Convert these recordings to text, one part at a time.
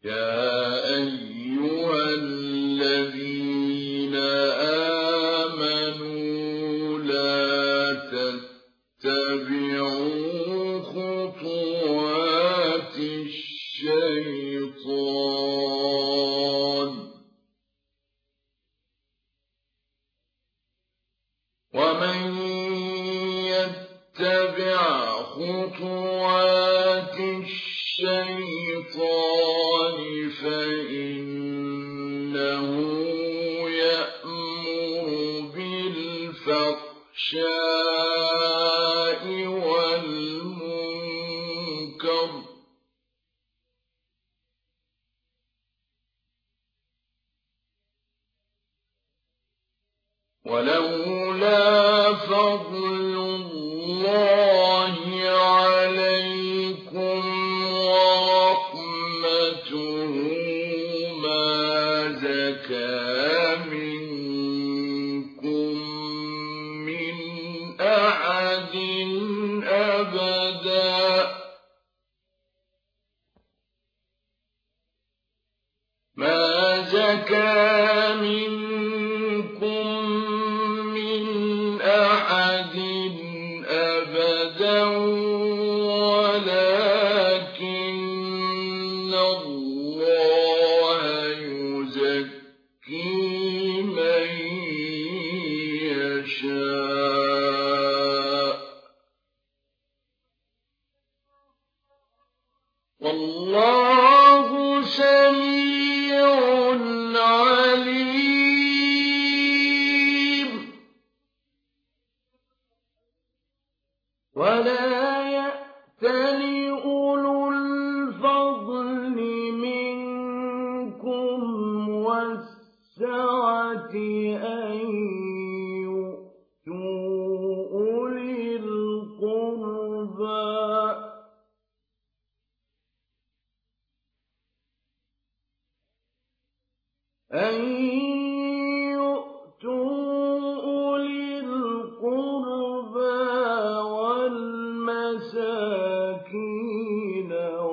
يا أيها الذين آمنوا لا تتبعوا خطوات الشيطان ومن يتبع خطوات الشيطان فإنه يأمر بالفحشاء والمنكر ولولا فضل الله عليكم ورحمته ما زكى منكم من أحد أبدا ما زكى منكم من أحد أبدا ولكن الله يزكي من يشاء والله سميع عليم ولا يأتل أولو الفضل منكم والسعة أن يؤتوا أولي القربى والمساكين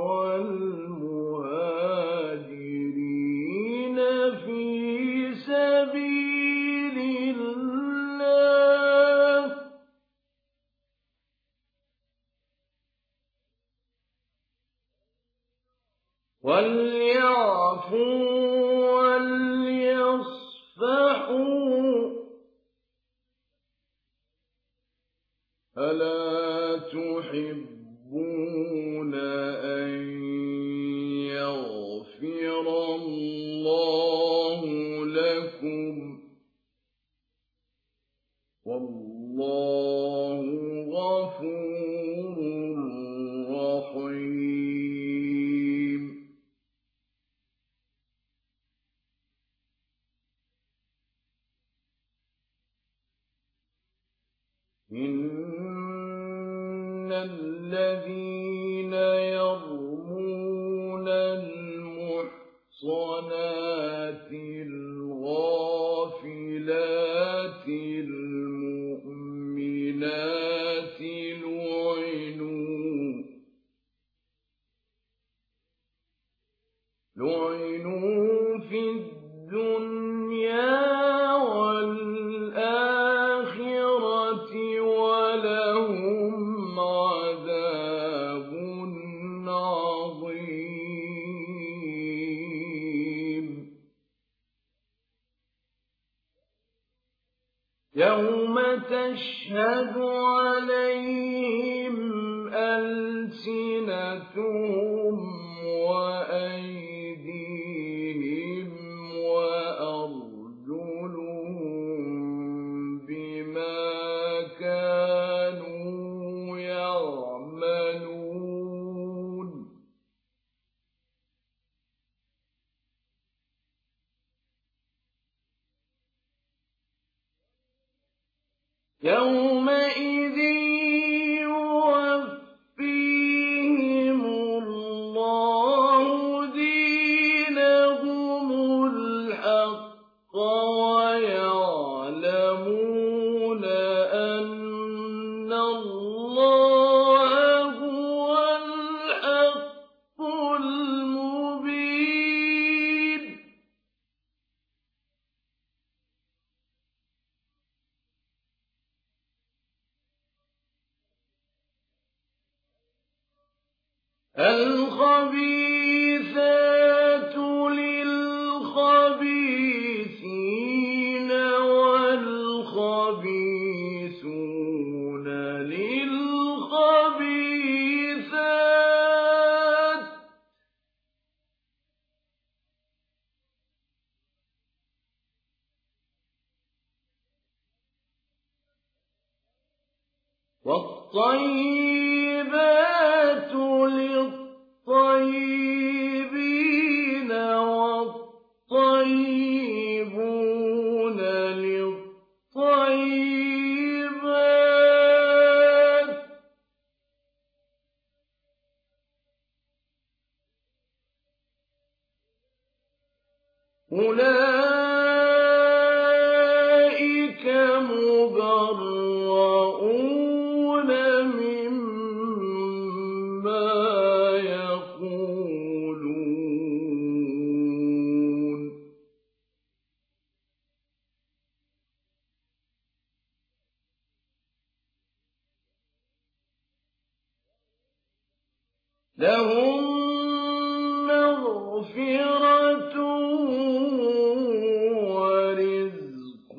والمهاجرين في سبيل الله وليعفوا وليصفحوا ألا تحبون أن يغفر الله لكم والله غفور رحيم إن الذين يرمون المحصنات الغافلات المؤمنات لعنوا في الدنيا والآخرة ولهم عذاب عظيم يوم تشهد عليهم ألسنتهم وأيديهم وأرجلهم بما كانوا يعملون يومئذ يوفيهم الله دينهم الحق ويعلمون أن الله هو الحق المبين الخبيثات للخبيثين والخبيثون للخبيثات والطيبات للطيبين والطيبون للطيبات أولئك مبرؤون مما يقولون لهم مغفرة ورزق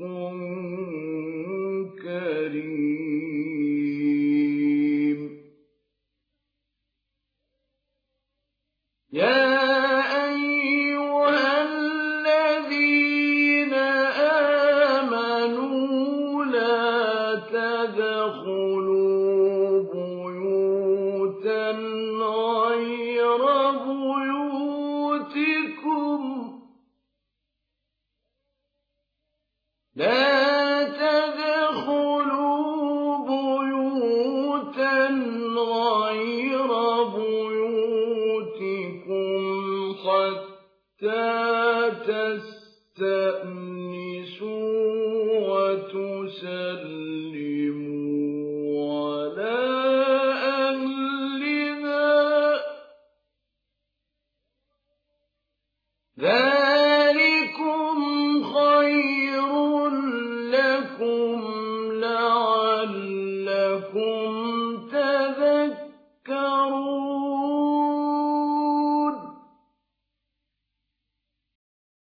كريم يا أيها الذين آمنوا لا تدخلوا بيوتا غير بيوتكم حتى تستأنسوا وتسلموا